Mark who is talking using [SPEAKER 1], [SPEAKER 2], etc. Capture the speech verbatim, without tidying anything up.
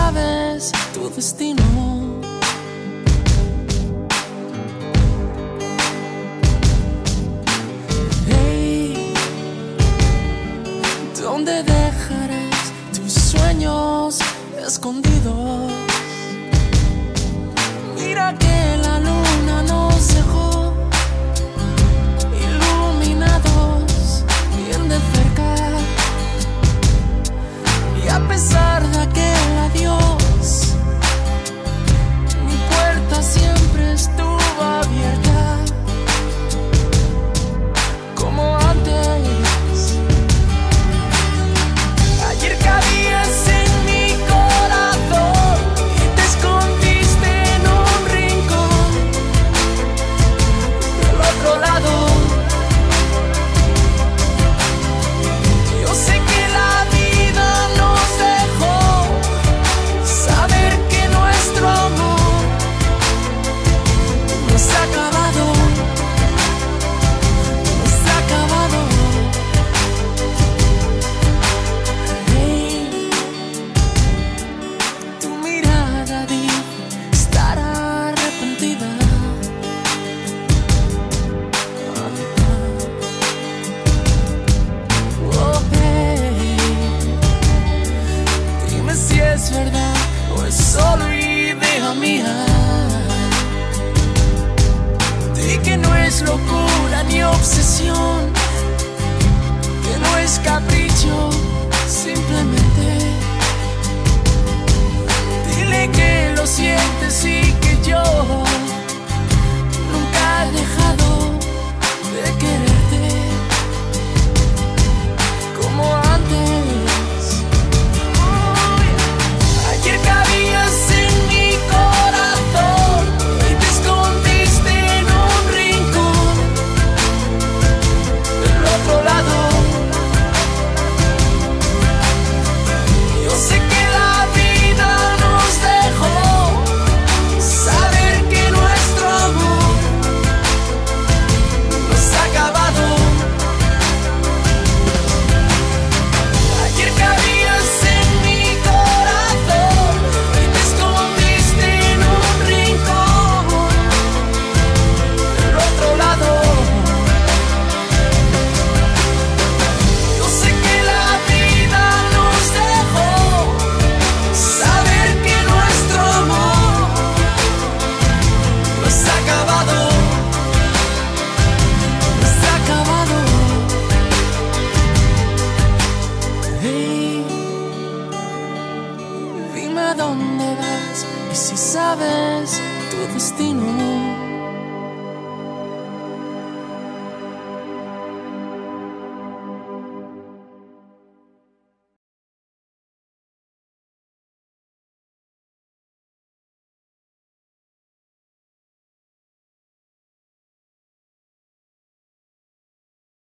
[SPEAKER 1] sabes tu destino. Hey, ¿dónde dejarás tus sueños escondidos? Mira que la luna nos dejó iluminados bien de cerca, y a pesar de aquel adiós, mi puerta siempre estuvo abierta, como antes. Ayer cabías en mi corazón y te escondiste en un rincón del otro lado. Yo sé que la vida nos dejó saber que nuestro amor no se ha acabado, no se ha acabado. Hey, tu mirada dice estar arrepentida. Oh, hey, dime si es verdad o es solo idea mía. Di que no es locura ni obsesión, que no es capricho, simplemente dile que lo sientes y que yo nunca he dejado de quererte como antes. Uy, ayer cabías en mi corazón y te escondiste en un rincón del otro lado. Yo sé que la vida nos dejó saber que nuestro amor no se ha acabado. Ayer cabías en mi corazón y te escondiste en un rincón del otro lado. Yo sé que la vida nos dejó saber que nuestro amor no se ha acabado, no se ha acabado. Hey, dime a dónde vas y si sabes tu destino.